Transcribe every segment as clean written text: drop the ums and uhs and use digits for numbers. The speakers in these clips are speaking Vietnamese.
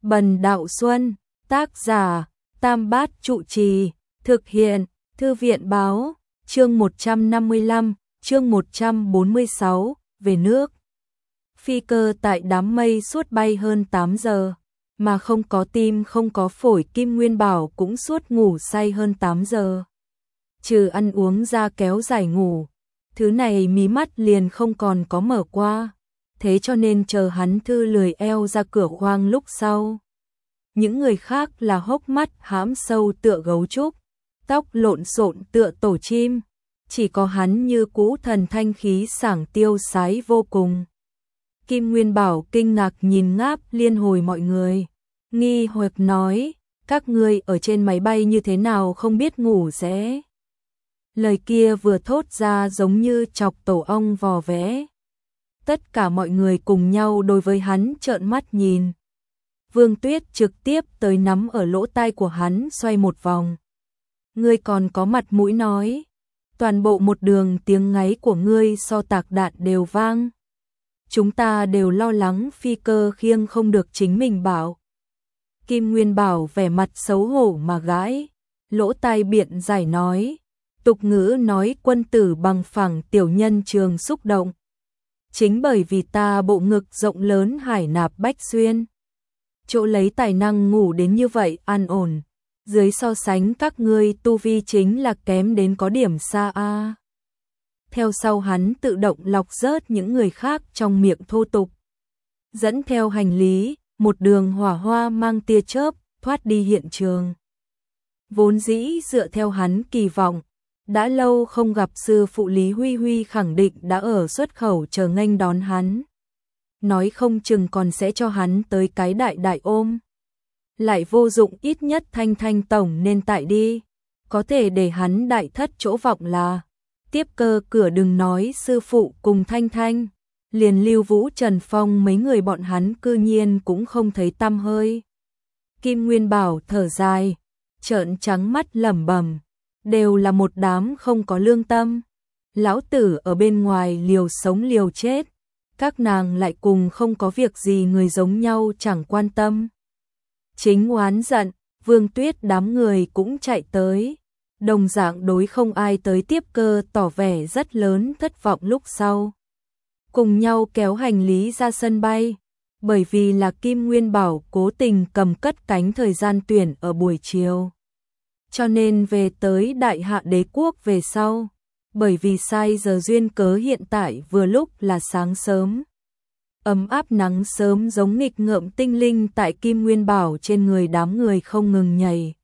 Bần Đạo Xuân, tác giả, Tam Bát Trụ Trì, thực hiện, Thư viện báo, chương 155, chương 146, về nước. Phi cơ tại đám mây suốt bay hơn 8 giờ, mà không có tim không có phổi, Kim Nguyên Bảo cũng suốt ngủ say hơn 8 giờ. Trừ ăn uống ra kéo dài ngủ, thứ này mí mắt liền không còn có mở qua, thế cho nên chờ hắn thư lười eo ra cửa khoang lúc sau. Những người khác là hốc mắt hãm sâu tựa gấu trúc, tóc lộn xộn tựa tổ chim, chỉ có hắn như cũ thần thanh khí sảng tiêu sái vô cùng. Kim Nguyên Bảo kinh ngạc nhìn ngáp liên hồi mọi người, nghi hoặc nói, các ngươi ở trên máy bay như thế nào không biết ngủ sẽ. Lời kia vừa thốt ra giống như chọc tổ ong vò vẽ. Tất cả mọi người cùng nhau đối với hắn trợn mắt nhìn. Vương Tuyết trực tiếp tới nắm ở lỗ tai của hắn xoay một vòng. Ngươi còn có mặt mũi nói, toàn bộ một đường tiếng ngáy của ngươi so tạc đạn đều vang. Chúng ta đều lo lắng phi cơ khiêng không được chính mình bảo. Kim Nguyên Bảo vẻ mặt xấu hổ mà gãi, lỗ tai biện giải nói, tục ngữ nói quân tử bằng phẳng tiểu nhân trường xúc động. Chính bởi vì ta bộ ngực rộng lớn hải nạp bách xuyên, chỗ lấy tài năng ngủ đến như vậy an ổn, dưới so sánh các ngươi tu vi chính là kém đến có điểm xa a. Theo sau hắn tự động lọc rớt những người khác trong miệng thô tục. Dẫn theo hành lý, một đường hỏa hoa mang tia chớp, thoát đi hiện trường. Vốn dĩ dựa theo hắn kỳ vọng, đã lâu không gặp sư phụ Lý Huy Huy khẳng định đã ở xuất khẩu chờ nghênh đón hắn. Nói không chừng còn sẽ cho hắn tới cái đại ôm. Lại vô dụng, ít nhất Thanh Thanh tổng nên tại đi. Có thể để hắn đại thất chỗ vọng là tiếp cơ cửa đừng nói sư phụ cùng Thanh Thanh. Liền Lưu Vũ Trần Phong mấy người bọn hắn cư nhiên cũng không thấy tăm hơi. Kim Nguyên Bảo thở dài, trợn trắng mắt lẩm bẩm, đều là một đám không có lương tâm. Lão tử ở bên ngoài liều sống liều chết, các nàng lại cùng không có việc gì người giống nhau chẳng quan tâm. Chính oán giận, Vương Tuyết đám người cũng chạy tới, đồng dạng đối không ai tới tiếp cơ tỏ vẻ rất lớn thất vọng lúc sau. Cùng nhau kéo hành lý ra sân bay, bởi vì là Kim Nguyên Bảo cố tình cầm cất cánh thời gian tuyển ở buổi chiều. Cho nên về tới Đại Hạ Đế Quốc về sau, bởi vì sai giờ duyên cớ hiện tại vừa lúc là sáng sớm. Ấm áp nắng sớm giống nghịch ngợm tinh linh tại Kim Nguyên Bảo trên người đám người không ngừng nhảy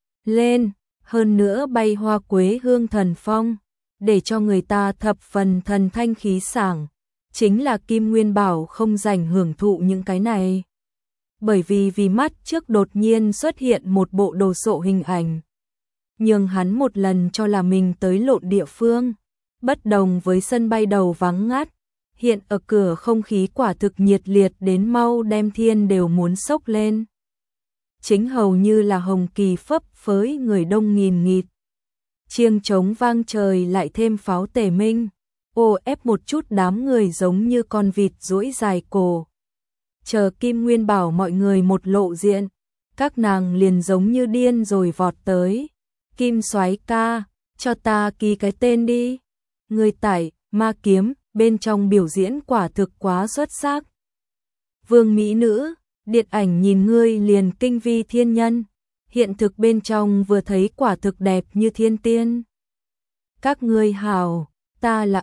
lên, hơn nữa bay hoa quế hương thần phong, để cho người ta thập phần thần thanh khí sảng. Chính là Kim Nguyên Bảo không dành hưởng thụ những cái này. Bởi vì mắt trước đột nhiên xuất hiện một bộ đồ sộ hình ảnh. Nhưng hắn một lần cho là mình tới lộn địa phương. Bất đồng với sân bay đầu vắng ngắt. Hiện ở cửa không khí quả thực nhiệt liệt đến mau đem thiên đều muốn sốc lên. Chính hầu như là hồng kỳ phấp phới người đông nghìn nghịt. Chiêng trống vang trời lại thêm pháo tề minh. Ô ép một chút đám người giống như con vịt duỗi dài cổ. Chờ Kim Nguyên Bảo mọi người một lộ diện, các nàng liền giống như điên rồi vọt tới. Kim Soái ca, cho ta ký cái tên đi. Người tải, ma kiếm, bên trong biểu diễn quả thực quá xuất sắc. Vương mỹ nữ, điện ảnh nhìn ngươi liền kinh vi thiên nhân. Hiện thực bên trong vừa thấy quả thực đẹp như thiên tiên. Các ngươi hào. Ta là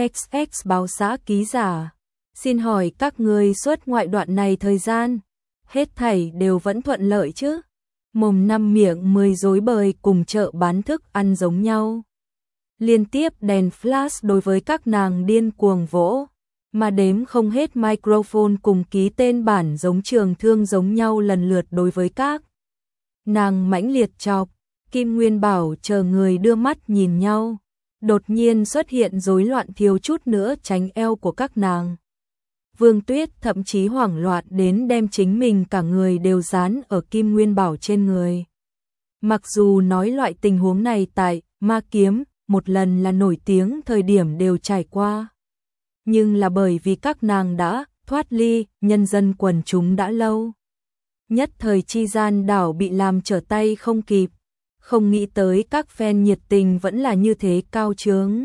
XXX báo xã ký giả. Xin hỏi các người xuất ngoại đoạn này thời gian, hết thảy đều vẫn thuận lợi chứ? Mồm năm miệng 10 rối bời cùng chợ bán thức ăn giống nhau. Liên tiếp đèn flash đối với các nàng điên cuồng vỗ, mà đếm không hết microphone cùng ký tên bản giống trường thương giống nhau lần lượt đối với các nàng mãnh liệt chọc. Kim Nguyên Bảo chờ người đưa mắt nhìn nhau. Đột nhiên xuất hiện rối loạn thiếu chút nữa tránh eo của các nàng. Vương Tuyết thậm chí hoảng loạn đến đem chính mình cả người đều dán ở Kim Nguyên Bảo trên người. Mặc dù nói loại tình huống này tại Ma Kiếm một lần là nổi tiếng thời điểm đều trải qua. Nhưng là bởi vì các nàng đã thoát ly nhân dân quần chúng đã lâu. Nhất thời chi gian đảo bị làm trở tay không kịp, không nghĩ tới các fan nhiệt tình vẫn là như thế cao trướng.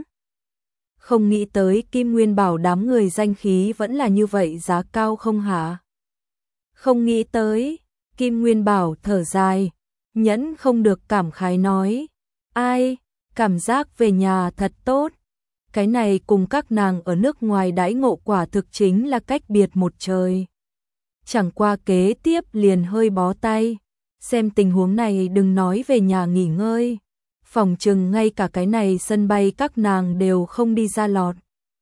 Không nghĩ tới Kim Nguyên Bảo đám người danh khí vẫn là như vậy giá cao không hả? Không nghĩ tới, Kim Nguyên Bảo thở dài, nhẫn không được cảm khái nói, ai, cảm giác về nhà thật tốt. Cái này cùng các nàng ở nước ngoài đãi ngộ quả thực chính là cách biệt một trời. Chẳng qua kế tiếp liền hơi bó tay, xem tình huống này đừng nói về nhà nghỉ ngơi. Phòng chừng ngay cả cái này sân bay các nàng đều không đi ra lọt.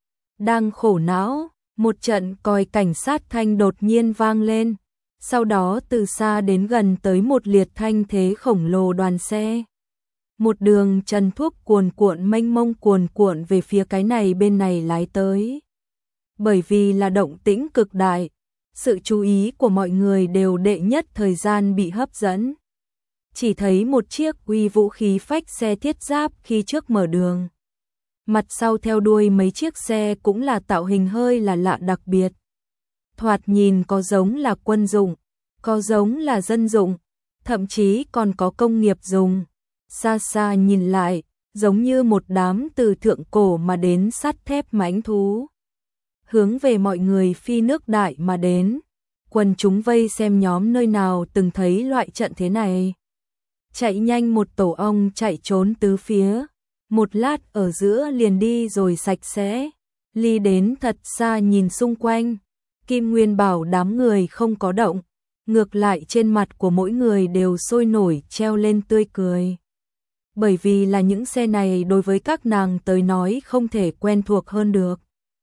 Đang khổ não, một trận còi cảnh sát thanh đột nhiên vang lên, sau đó từ xa đến gần tới một liệt thanh thế khổng lồ đoàn xe. Một đường trần thuốc cuồn cuộn mênh mông cuồn cuộn về phía cái này bên này lái tới. Bởi vì là động tĩnh cực đại, sự chú ý của mọi người đều đệ nhất thời gian bị hấp dẫn. Chỉ thấy một chiếc uy vũ khí phách xe thiết giáp khi trước mở đường. Mặt sau theo đuôi mấy chiếc xe cũng là tạo hình hơi là lạ đặc biệt. Thoạt nhìn có giống là quân dụng, có giống là dân dụng, thậm chí còn có công nghiệp dùng. Xa xa nhìn lại, giống như một đám từ thượng cổ mà đến sắt thép mãnh thú. Hướng về mọi người phi nước đại mà đến. Quần chúng vây xem nhóm nơi nào từng thấy loại trận thế này. Chạy nhanh một tổ ong chạy trốn tứ phía. Một lát ở giữa liền đi rồi sạch sẽ. Ly đến thật xa nhìn xung quanh. Kim Nguyên Bảo đám người không có động. Ngược lại trên mặt của mỗi người đều sôi nổi treo lên tươi cười. Bởi vì là những xe này đối với các nàng tới nói không thể quen thuộc hơn được.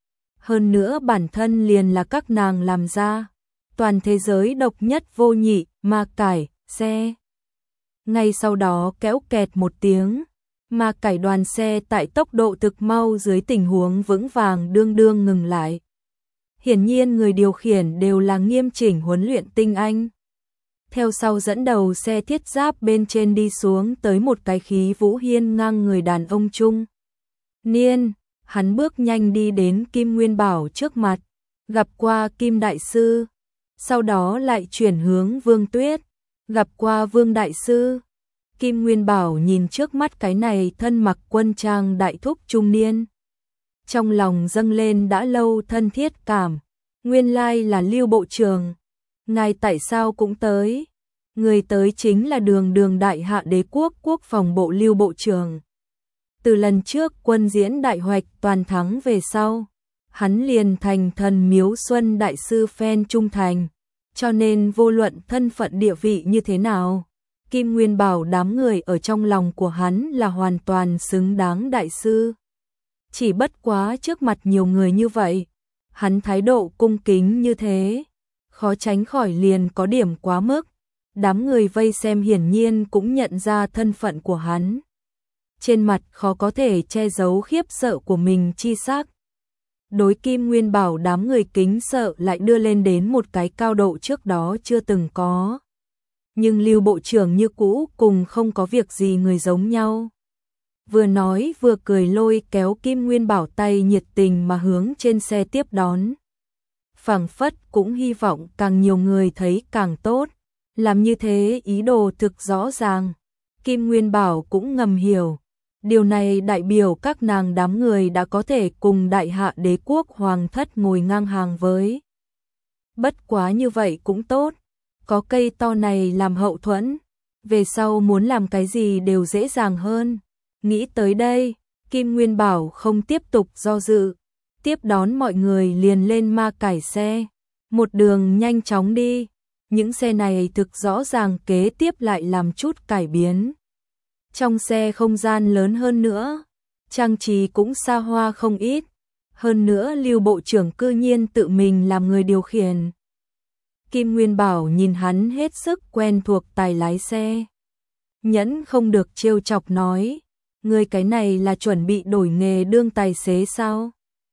Hơn nữa bản thân liền là các nàng làm ra. Toàn thế giới độc nhất vô nhị, ma cải, xe. Ngay sau đó kéo kẹt một tiếng, ma cải đoàn xe tại tốc độ thực mau dưới tình huống vững vàng đương đương ngừng lại. Hiển nhiên người điều khiển đều là nghiêm chỉnh huấn luyện tinh anh. Theo sau dẫn đầu xe thiết giáp bên trên đi xuống tới một cái khí vũ hiên ngang người đàn ông trung niên, hắn bước nhanh đi đến Kim Nguyên Bảo trước mặt, gặp qua Kim Đại Sư, sau đó lại chuyển hướng Vương Tuyết, gặp qua Vương Đại Sư. Kim Nguyên Bảo nhìn trước mắt cái này thân mặc quân trang đại thúc trung niên. Trong lòng dâng lên đã lâu thân thiết cảm, nguyên lai là Lưu Bộ trưởng. Ngài tại sao cũng tới? Người tới chính là Đường Đại Hạ Đế quốc Quốc phòng bộ Lưu Bộ trưởng. Từ lần trước quân diễn đại hoạch toàn thắng về sau, hắn liền thành Thần Miếu Xuân Đại Sư fan trung thành, cho nên vô luận thân phận địa vị như thế nào, Kim Nguyên Bảo đám người ở trong lòng của hắn là hoàn toàn xứng đáng đại sư. Chỉ bất quá trước mặt nhiều người như vậy, hắn thái độ cung kính như thế, khó tránh khỏi liền có điểm quá mức. Đám người vây xem hiển nhiên cũng nhận ra thân phận của hắn. Trên mặt khó có thể che giấu khiếp sợ của mình chi sắc. Đối Kim Nguyên Bảo đám người kính sợ lại đưa lên đến một cái cao độ trước đó chưa từng có. Nhưng Lưu Bộ trưởng như cũ cùng không có việc gì người giống nhau. Vừa nói vừa cười lôi kéo Kim Nguyên Bảo tay nhiệt tình mà hướng trên xe tiếp đón. Phảng phất cũng hy vọng càng nhiều người thấy càng tốt. Làm như thế ý đồ thực rõ ràng. Kim Nguyên Bảo cũng ngầm hiểu. Điều này đại biểu các nàng đám người đã có thể cùng Đại Hạ Đế quốc hoàng thất ngồi ngang hàng với. Bất quá như vậy cũng tốt. Có cây to này làm hậu thuẫn. Về sau muốn làm cái gì đều dễ dàng hơn. Nghĩ tới đây, Kim Nguyên Bảo không tiếp tục do dự. Tiếp đón mọi người liền lên ma cải xe. Một đường nhanh chóng đi. Những xe này thực rõ ràng kế tiếp lại làm chút cải biến. Trong xe không gian lớn hơn nữa, trang trí cũng xa hoa không ít. Hơn nữa Lưu Bộ trưởng cư nhiên tự mình làm người điều khiển. Kim Nguyên Bảo nhìn hắn hết sức quen thuộc tài lái xe. Nhẫn không được trêu chọc nói, người cái này là chuẩn bị đổi nghề đương tài xế sao?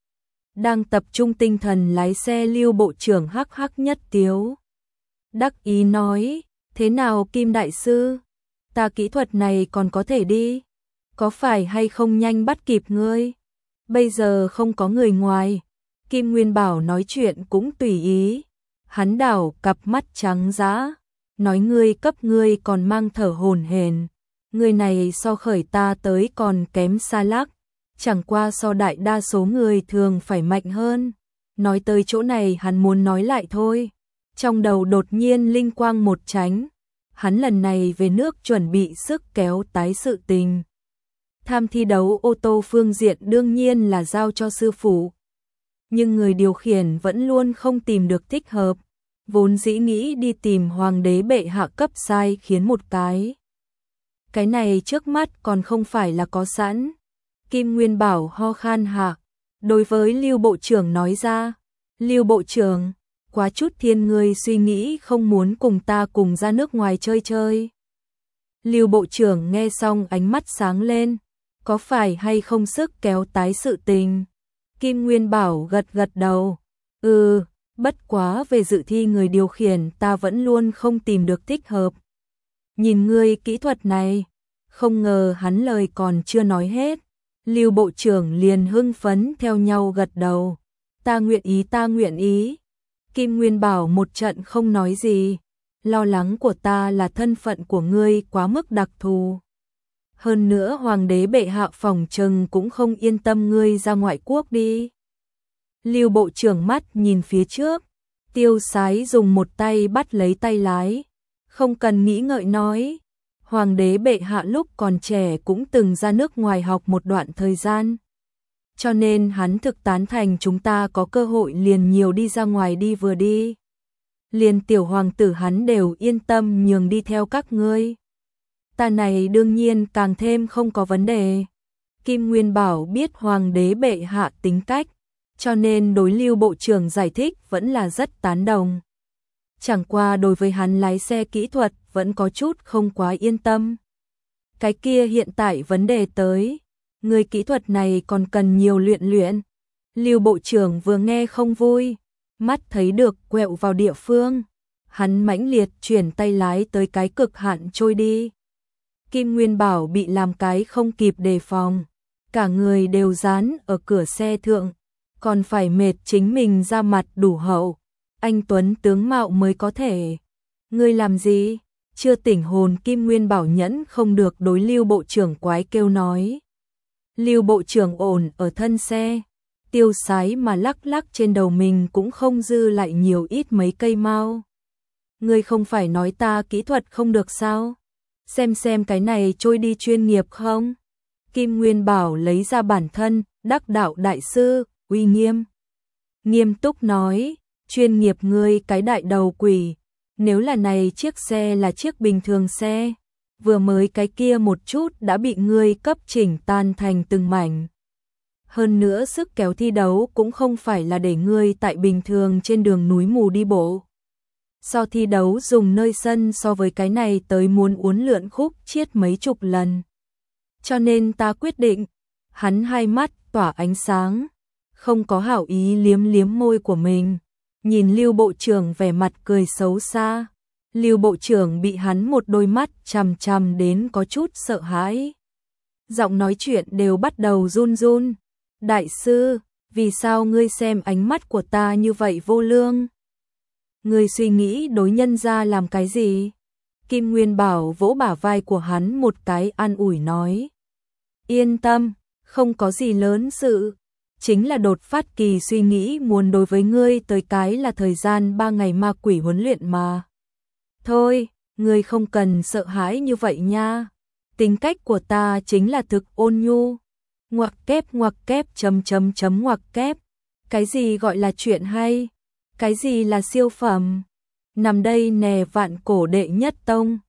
Đang tập trung tinh thần lái xe Lưu Bộ trưởng hắc hắc nhất tiếu. Đắc ý nói, thế nào Kim Đại Sư? Ta kỹ thuật này còn có thể đi. Có phải hay không nhanh bắt kịp ngươi? Bây giờ không có người ngoài. Kim Nguyên Bảo nói chuyện cũng tùy ý. Hắn đảo cặp mắt trắng dã, nói ngươi cấp ngươi còn mang thở hổn hển. Người này so khởi ta tới còn kém xa lắc, chẳng qua so đại đa số người thường phải mạnh hơn. Nói tới chỗ này hắn muốn nói lại thôi. Trong đầu đột nhiên linh quang một tránh, hắn lần này về nước chuẩn bị sức kéo tái sự tình. Tham thi đấu ô tô phương diện đương nhiên là giao cho sư phụ. Nhưng người điều khiển vẫn luôn không tìm được thích hợp. Vốn dĩ nghĩ đi tìm hoàng đế bệ hạ cấp sai khiến một cái. Cái này trước mắt còn không phải là có sẵn. Kim Nguyên Bảo ho khan hạ, đối với Lưu Bộ trưởng nói ra. Lưu Bộ trưởng, quá chút thiên người suy nghĩ không muốn cùng ta cùng ra nước ngoài chơi chơi. Lưu Bộ trưởng nghe xong ánh mắt sáng lên, có phải hay không sức kéo tái sự tình? Kim Nguyên Bảo gật gật đầu, bất quá về dự thi người điều khiển ta vẫn luôn không tìm được thích hợp. Nhìn ngươi kỹ thuật này, không ngờ hắn lời còn chưa nói hết. Lưu Bộ trưởng liền hưng phấn theo nhau gật đầu. Ta nguyện ý. Kim Nguyên Bảo một trận không nói gì. Lo lắng của ta là thân phận của ngươi quá mức đặc thù. Hơn nữa hoàng đế bệ hạ phòng trừng cũng không yên tâm ngươi ra ngoại quốc đi. Lưu Bộ trưởng mắt nhìn phía trước. Tiêu Sái dùng một tay bắt lấy tay lái. Không cần nghĩ ngợi nói. Hoàng đế bệ hạ lúc còn trẻ cũng từng ra nước ngoài học một đoạn thời gian. Cho nên hắn thực tán thành chúng ta có cơ hội liền nhiều đi ra ngoài đi vừa đi. Liền tiểu hoàng tử hắn đều yên tâm nhường đi theo các ngươi. Ta này đương nhiên càng thêm không có vấn đề. Kim Nguyên Bảo biết hoàng đế bệ hạ tính cách, cho nên đối Lưu Bộ trưởng giải thích vẫn là rất tán đồng. Chẳng qua đối với hắn lái xe kỹ thuật vẫn có chút không quá yên tâm. Cái kia hiện tại vấn đề tới, người kỹ thuật này còn cần nhiều luyện. Lưu Bộ trưởng vừa nghe không vui, mắt thấy được quẹo vào địa phương, hắn mãnh liệt chuyển tay lái tới cái cực hạn trôi đi. Kim Nguyên Bảo bị làm cái không kịp đề phòng, cả người đều dán ở cửa xe thượng, còn phải mệt chính mình ra mặt đủ hậu. Anh tuấn tướng mạo mới có thể. Ngươi làm gì? Chưa tỉnh hồn Kim Nguyên Bảo nhẫn không được đối Lưu Bộ trưởng quái kêu nói. Lưu Bộ trưởng ổn ở thân xe, Tiêu Sái mà lắc lắc trên đầu mình cũng không dư lại nhiều ít mấy cây mau. Ngươi không phải nói ta kỹ thuật không được sao? Xem cái này trôi đi chuyên nghiệp không? Kim Nguyên Bảo lấy ra bản thân, đắc đạo đại sư, uy nghiêm. Nghiêm túc nói, chuyên nghiệp ngươi cái đại đầu quỷ, nếu là này chiếc xe là chiếc bình thường xe, vừa mới cái kia một chút đã bị ngươi cấp chỉnh tan thành từng mảnh. Hơn nữa sức kéo thi đấu cũng không phải là để ngươi tại bình thường trên đường núi mù đi bộ. So thi đấu dùng nơi sân so với cái này tới muốn uốn lượn khúc chiết mấy chục lần. Cho nên ta quyết định, hắn hai mắt tỏa ánh sáng, không có hảo ý liếm môi của mình. Nhìn Lưu Bộ trưởng vẻ mặt cười xấu xa, Lưu Bộ trưởng bị hắn một đôi mắt chằm chằm đến có chút sợ hãi. Giọng nói chuyện đều bắt đầu run run. Đại sư, vì sao ngươi xem ánh mắt của ta như vậy vô lương? Ngươi suy nghĩ đối nhân ra làm cái gì? Kim Nguyên Bảo vỗ bả vai của hắn một cái an ủi nói. Yên tâm, không có gì lớn sự. Chính là đột phát kỳ suy nghĩ muốn đối với ngươi tới cái là thời gian 3 ngày ma quỷ huấn luyện mà. Thôi, ngươi không cần sợ hãi như vậy nha. Tính cách của ta chính là thực ôn nhu. Ngoặc kép ngoặc kép. Cái gì gọi là chuyện hay? Cái gì là siêu phẩm? Nằm đây nè vạn cổ đệ nhất tông.